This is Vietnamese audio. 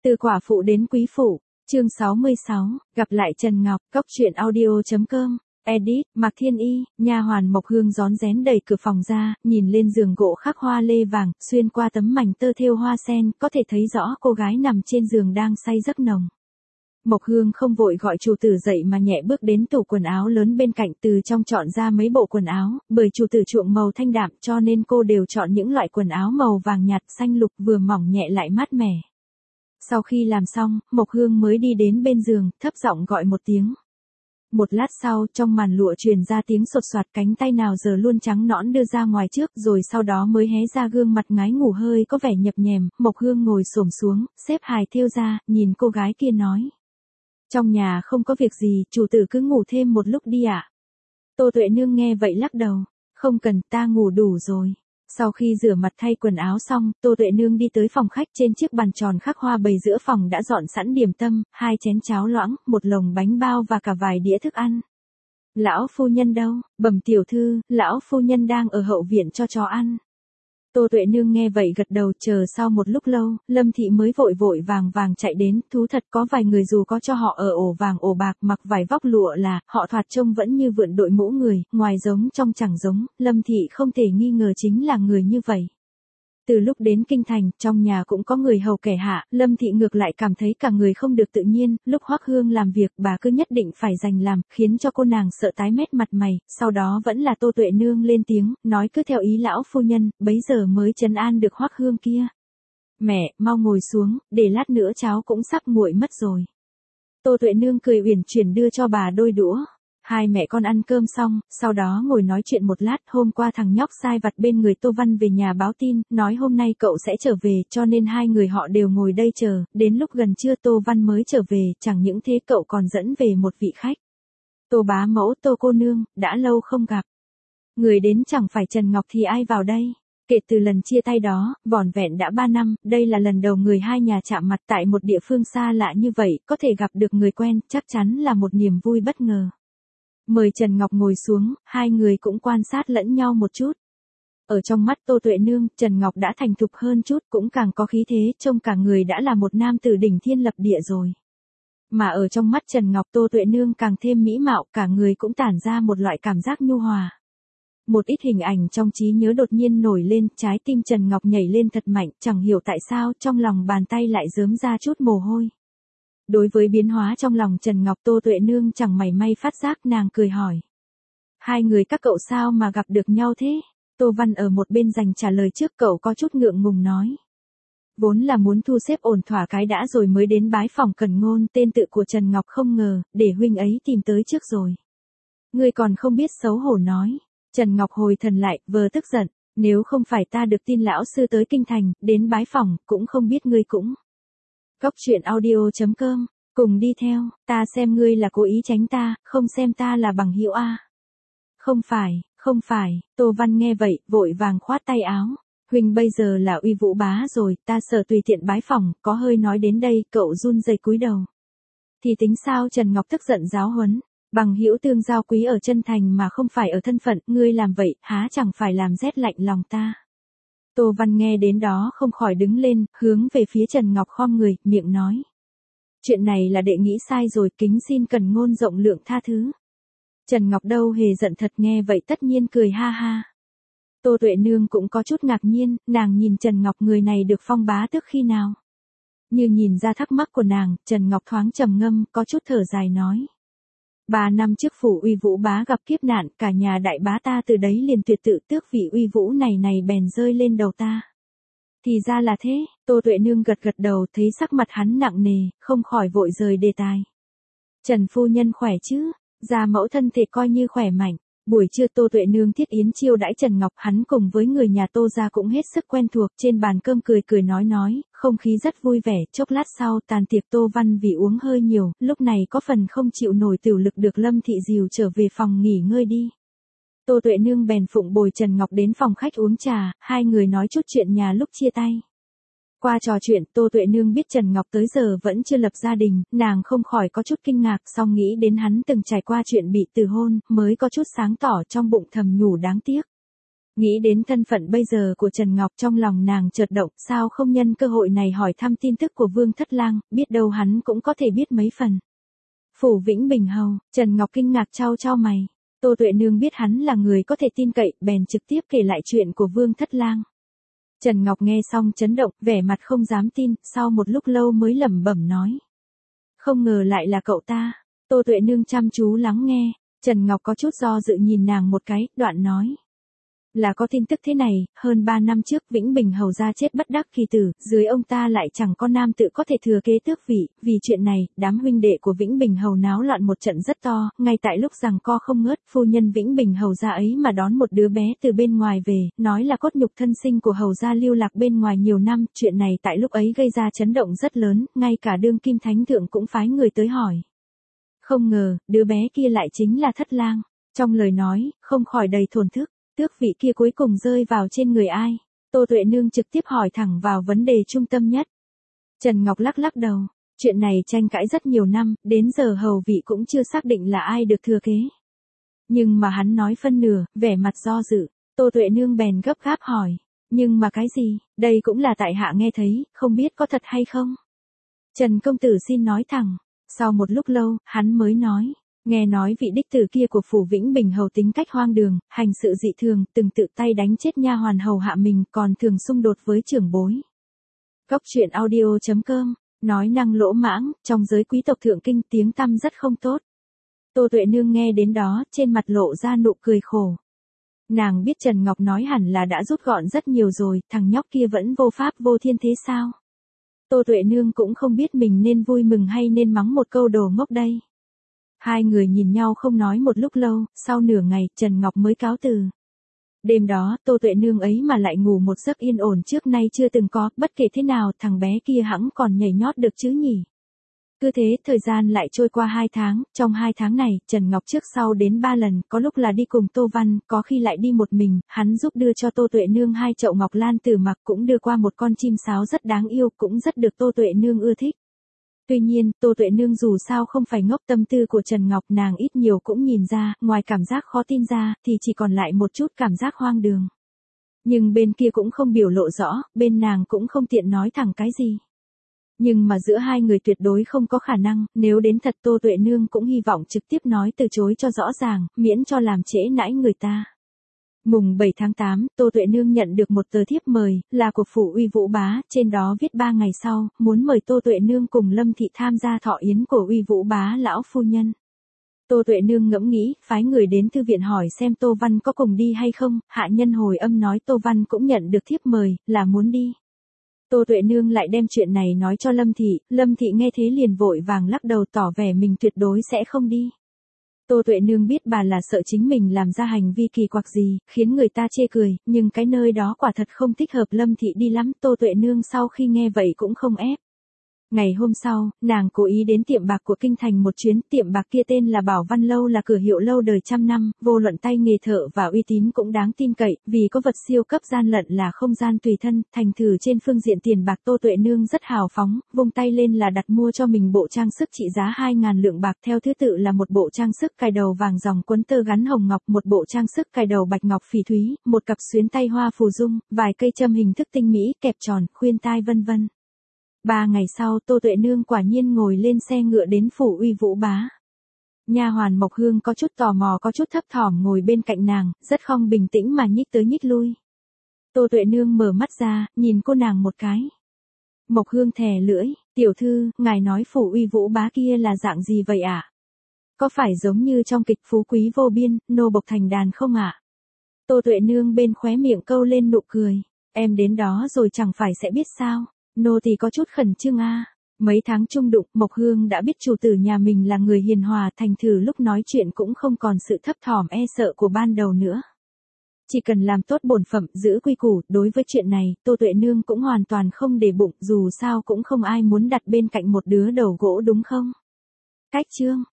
Từ quả phụ đến quý phụ, chương 66, gặp lại Trần Ngọc, cốc truyện audio.com, edit, Mạc Thiên Y, nha hoàn Mộc Hương rón rén đẩy cửa phòng ra, nhìn lên giường gỗ khắc hoa lê vàng, xuyên qua tấm mảnh tơ thêu hoa sen, có thể thấy rõ cô gái nằm trên giường đang say giấc nồng. Mộc Hương không vội gọi chủ tử dậy mà nhẹ bước đến tủ quần áo lớn bên cạnh, từ trong chọn ra mấy bộ quần áo, bởi chủ tử chuộng màu thanh đạm cho nên cô đều chọn những loại quần áo màu vàng nhạt xanh lục vừa mỏng nhẹ lại mát mẻ. Sau khi làm xong, Mộc Hương mới đi đến bên giường, thấp giọng gọi một tiếng. Một lát sau, trong màn lụa truyền ra tiếng sột soạt, cánh tay nào giờ luôn trắng nõn đưa ra ngoài trước, rồi sau đó mới hé ra gương mặt ngái ngủ hơi có vẻ nhập nhèm. Mộc Hương ngồi xổm xuống, xếp hài thêu ra, nhìn cô gái kia nói. Trong nhà không có việc gì, chủ tử cứ ngủ thêm một lúc đi ạ. Tô Tuệ Nương nghe vậy lắc đầu. Không cần, ta ngủ đủ rồi. Sau khi rửa mặt thay quần áo xong, Tô Tuệ Nương đi tới phòng khách, trên chiếc bàn tròn khắc hoa bày giữa phòng đã dọn sẵn điểm tâm, 2 chén cháo loãng, một lồng bánh bao và cả vài đĩa thức ăn. Lão phu nhân đâu? Bẩm tiểu thư, lão phu nhân đang ở hậu viện cho chó ăn. Tô Tuệ Nương nghe vậy gật đầu, chờ sau một lúc lâu, Lâm Thị mới vội vội vàng vàng chạy đến, thú thật có vài người dù có cho họ ở ổ vàng ổ bạc mặc vải vóc lụa là, họ thoạt trông vẫn như vượn đội mũ người, ngoài giống trong chẳng giống, Lâm Thị không thể nghi ngờ chính là người như vậy. Từ lúc đến kinh thành, trong nhà cũng có người hầu kẻ hạ, Lâm Thị ngược lại cảm thấy cả người không được tự nhiên, lúc Hoắc Hương làm việc bà cứ nhất định phải giành làm, khiến cho cô nàng sợ tái mét mặt mày, sau đó vẫn là Tô Tuệ Nương lên tiếng, nói cứ theo ý lão phu nhân, bấy giờ mới trấn an được Hoắc Hương kia. Mẹ, mau ngồi xuống, để lát nữa cháo cũng sắp nguội mất rồi. Tô Tuệ Nương cười uyển chuyển đưa cho bà đôi đũa. Hai mẹ con ăn cơm xong, sau đó ngồi nói chuyện một lát. Hôm qua thằng nhóc sai vặt bên người Tô Văn về nhà báo tin, nói hôm nay cậu sẽ trở về, cho nên hai người họ đều ngồi đây chờ, đến lúc gần trưa Tô Văn mới trở về, chẳng những thế cậu còn dẫn về một vị khách. Tô bá mẫu, Tô cô nương, đã lâu không gặp. Người đến chẳng phải Trần Ngọc thì ai vào đây? Kể từ lần chia tay đó, vỏn vẹn đã 3 năm, đây là lần đầu người hai nhà chạm mặt tại một địa phương xa lạ như vậy, có thể gặp được người quen, chắc chắn là một niềm vui bất ngờ. Mời Trần Ngọc ngồi xuống, hai người cũng quan sát lẫn nhau một chút. Ở trong mắt Tô Tuệ Nương, Trần Ngọc đã thành thục hơn chút, cũng càng có khí thế, trông cả người đã là một nam tử đỉnh thiên lập địa rồi. Mà ở trong mắt Trần Ngọc, Tô Tuệ Nương càng thêm mỹ mạo, cả người cũng tản ra một loại cảm giác nhu hòa. Một ít hình ảnh trong trí nhớ đột nhiên nổi lên, trái tim Trần Ngọc nhảy lên thật mạnh, chẳng hiểu tại sao, trong lòng bàn tay lại rớm ra chút mồ hôi. Đối với biến hóa trong lòng Trần Ngọc, Tô Tuệ Nương chẳng mảy may phát giác, nàng cười hỏi. Hai người các cậu sao mà gặp được nhau thế? Tô Văn ở một bên dành trả lời trước, cậu có chút ngượng ngùng nói. Vốn là muốn thu xếp ổn thỏa cái đã rồi mới đến bái phòng Cần Ngôn, tên tự của Trần Ngọc không ngờ, để huynh ấy tìm tới trước rồi. Ngươi còn không biết xấu hổ nói. Trần Ngọc hồi thần lại, vờ tức giận, nếu không phải ta được tin lão sư tới kinh thành, đến bái phòng, cũng không biết ngươi cũng. Cốc truyện audio.com, cùng đi theo, ta xem ngươi là cố ý tránh ta, không xem ta là bằng hữu a. Không phải, Tô Văn nghe vậy, vội vàng khoát tay áo. Huynh bây giờ là Uy Vũ bá rồi, ta sợ tùy tiện bái phòng, có hơi nói đến đây, cậu run rẩy cúi đầu. Thì tính sao? Trần Ngọc tức giận giáo huấn. Bằng hữu tương giao quý ở chân thành mà không phải ở thân phận, ngươi làm vậy, há chẳng phải làm rét lạnh lòng ta. Tô Văn nghe đến đó không khỏi đứng lên, hướng về phía Trần Ngọc khom người, miệng nói. Chuyện này là đệ nghĩ sai rồi, kính xin Cần Ngôn rộng lượng tha thứ. Trần Ngọc đâu hề giận thật, nghe vậy tất nhiên cười ha ha. Tô Tuệ Nương cũng có chút ngạc nhiên, nàng nhìn Trần Ngọc, người này được phong bá tước khi nào? Như nhìn ra thắc mắc của nàng, Trần Ngọc thoáng trầm ngâm, có chút thở dài nói. 3 năm trước phủ Uy Vũ bá gặp kiếp nạn, cả nhà đại bá ta từ đấy liền tuyệt tự, tước vị Uy Vũ này bèn rơi lên đầu ta. Thì ra là thế, Tô Tuệ Nương gật gật đầu, thấy sắc mặt hắn nặng nề, không khỏi vội rời đề tài. Trần phu nhân khỏe chứ? Gia mẫu thân thể coi như khỏe mạnh. Buổi trưa Tô Tuệ Nương thiết yến chiêu đãi Trần Ngọc, hắn cùng với người nhà Tô gia cũng hết sức quen thuộc, trên bàn cơm cười nói, không khí rất vui vẻ. Chốc lát sau, tàn tiệc, Tô Văn vì uống hơi nhiều, lúc này có phần không chịu nổi tiểu lực, được Lâm Thị dìu trở về phòng nghỉ ngơi đi. Tô Tuệ Nương bèn phụng bồi Trần Ngọc đến phòng khách uống trà, hai người nói chút chuyện nhà lúc chia tay. Qua trò chuyện, Tô Tuệ Nương biết Trần Ngọc tới giờ vẫn chưa lập gia đình, nàng không khỏi có chút kinh ngạc, song nghĩ đến hắn từng trải qua chuyện bị từ hôn, mới có chút sáng tỏ, trong bụng thầm nhủ đáng tiếc. Nghĩ đến thân phận bây giờ của Trần Ngọc trong lòng nàng chợt động, sao không nhân cơ hội này hỏi thăm tin tức của Vương Thất Lang, biết đâu hắn cũng có thể biết mấy phần. Phủ Vĩnh Bình Hầu, Trần Ngọc kinh ngạc chau chau mày. Tô Tuệ Nương biết hắn là người có thể tin cậy, bèn trực tiếp kể lại chuyện của Vương Thất Lang. Trần Ngọc nghe xong chấn động, vẻ mặt không dám tin, sau một lúc lâu mới lẩm bẩm nói. Không ngờ lại là cậu ta. Tô Tuệ Nương chăm chú lắng nghe, Trần Ngọc có chút do dự nhìn nàng một cái, đoạn nói. Là có tin tức thế này, hơn 3 năm trước Vĩnh Bình Hầu gia chết bất đắc kỳ tử, dưới ông ta lại chẳng có nam tự có thể thừa kế tước vị, vì chuyện này, đám huynh đệ của Vĩnh Bình Hầu náo loạn một trận rất to, ngay tại lúc giằng co không ngớt, phu nhân Vĩnh Bình Hầu gia ấy mà đón một đứa bé từ bên ngoài về, nói là cốt nhục thân sinh của Hầu gia lưu lạc bên ngoài nhiều năm, chuyện này tại lúc ấy gây ra chấn động rất lớn, ngay cả đương kim thánh thượng cũng phái người tới hỏi. Không ngờ, đứa bé kia lại chính là Thất Lang, trong lời nói, không khỏi đầy thổn thức. Tước vị kia cuối cùng rơi vào trên người ai? Tô Tuệ Nương trực tiếp hỏi thẳng vào vấn đề trung tâm nhất. Trần Ngọc lắc lắc đầu. Chuyện này tranh cãi rất nhiều năm, đến giờ hầu vị cũng chưa xác định là ai được thừa kế. Nhưng mà hắn nói phân nửa, vẻ mặt do dự. Tô Tuệ Nương bèn gấp gáp hỏi. Nhưng mà cái gì? Đây cũng là tại hạ nghe thấy, không biết có thật hay không? Trần công tử xin nói thẳng. Sau một lúc lâu, hắn mới nói. Nghe nói vị đích tử kia của phủ Vĩnh Bình Hầu tính cách hoang đường, hành sự dị thường, từng tự tay đánh chết nha hoàn hầu hạ mình, còn thường xung đột với trưởng bối. Góc truyện audio.com, nói năng lỗ mãng, trong giới quý tộc thượng kinh tiếng tăm rất không tốt. Tô Tuệ Nương nghe đến đó, trên mặt lộ ra nụ cười khổ. Nàng biết Trần Ngọc nói hẳn là đã rút gọn rất nhiều rồi, thằng nhóc kia vẫn vô pháp vô thiên thế sao? Tô Tuệ Nương cũng không biết mình nên vui mừng hay nên mắng một câu đồ ngốc đây. Hai người nhìn nhau không nói một lúc lâu, sau nửa ngày, Trần Ngọc mới cáo từ. Đêm đó, Tô Tuệ Nương ấy mà lại ngủ một giấc yên ổn trước nay chưa từng có, bất kể thế nào, thằng bé kia hẵng còn nhảy nhót được chứ nhỉ. Cứ thế, thời gian lại trôi qua 2 tháng, trong 2 tháng này, Trần Ngọc trước sau đến 3 lần, có lúc là đi cùng Tô Văn, có khi lại đi một mình, hắn giúp đưa cho Tô Tuệ Nương 2 chậu ngọc lan tử mặc, cũng đưa qua một con chim sáo rất đáng yêu, cũng rất được Tô Tuệ Nương ưa thích. Tuy nhiên, Tô Tuệ Nương dù sao không phải ngốc, tâm tư của Trần Ngọc nàng ít nhiều cũng nhìn ra, ngoài cảm giác khó tin ra, thì chỉ còn lại một chút cảm giác hoang đường. Nhưng bên kia cũng không biểu lộ rõ, bên nàng cũng không tiện nói thẳng cái gì. Nhưng mà giữa hai người tuyệt đối không có khả năng, nếu đến thật Tô Tuệ Nương cũng hy vọng trực tiếp nói từ chối cho rõ ràng, miễn cho làm trễ nãi người ta. Mùng 7 tháng 8, Tô Tuệ Nương nhận được một tờ thiếp mời, là của phủ Uy Vũ Bá, trên đó viết 3 ngày sau, muốn mời Tô Tuệ Nương cùng Lâm Thị tham gia thọ yến của Uy Vũ Bá lão phu nhân. Tô Tuệ Nương ngẫm nghĩ, phái người đến thư viện hỏi xem Tô Văn có cùng đi hay không, hạ nhân hồi âm nói Tô Văn cũng nhận được thiếp mời, là muốn đi. Tô Tuệ Nương lại đem chuyện này nói cho Lâm Thị nghe thế liền vội vàng lắc đầu tỏ vẻ mình tuyệt đối sẽ không đi. Tô Tuệ Nương biết bà là sợ chính mình làm ra hành vi kỳ quặc gì, khiến người ta chê cười, nhưng cái nơi đó quả thật không thích hợp Lâm Thị đi lắm, Tô Tuệ Nương sau khi nghe vậy cũng không ép. Ngày hôm sau, nàng cố ý đến tiệm bạc của Kinh Thành một chuyến, tiệm bạc kia tên là Bảo Văn Lâu, là cửa hiệu lâu đời trăm năm, vô luận tay nghề thợ và uy tín cũng đáng tin cậy, vì có vật siêu cấp gian lận là không gian tùy thân, thành thử trên phương diện tiền bạc Tô Tuệ Nương rất hào phóng, vung tay lên là đặt mua cho mình bộ trang sức trị giá 2.000 lượng bạc, theo thứ tự là một bộ trang sức cài đầu vàng ròng quấn tơ gắn hồng ngọc, một bộ trang sức cài đầu bạch ngọc phỉ thúy, một cặp xuyến tay hoa phù dung, vài cây châm hình thức tinh mỹ, kẹp tròn, khuyên tai vân vân. 3 ngày sau, Tô Tuệ Nương quả nhiên ngồi lên xe ngựa đến phủ Uy Vũ Bá. Nha hoàn Mộc Hương có chút tò mò có chút thấp thỏm ngồi bên cạnh nàng, rất không bình tĩnh mà nhích tới nhích lui. Tô Tuệ Nương mở mắt ra, nhìn cô nàng một cái. Mộc Hương thè lưỡi, tiểu thư, ngài nói phủ Uy Vũ Bá kia là dạng gì vậy ạ? Có phải giống như trong kịch Phú Quý Vô Biên, nô bộc thành đàn không ạ? Tô Tuệ Nương bên khóe miệng câu lên nụ cười, em đến đó rồi chẳng phải sẽ biết sao? Nô tỳ có chút khẩn trương a. Mấy tháng chung đụng, Mộc Hương đã biết chủ tử nhà mình là người hiền hòa, thành thử lúc nói chuyện cũng không còn sự thấp thỏm e sợ của ban đầu nữa. Chỉ cần làm tốt bổn phận, giữ quy củ, đối với chuyện này, Tô Tuệ Nương cũng hoàn toàn không để bụng, dù sao cũng không ai muốn đặt bên cạnh một đứa đầu gỗ đúng không? Cách chương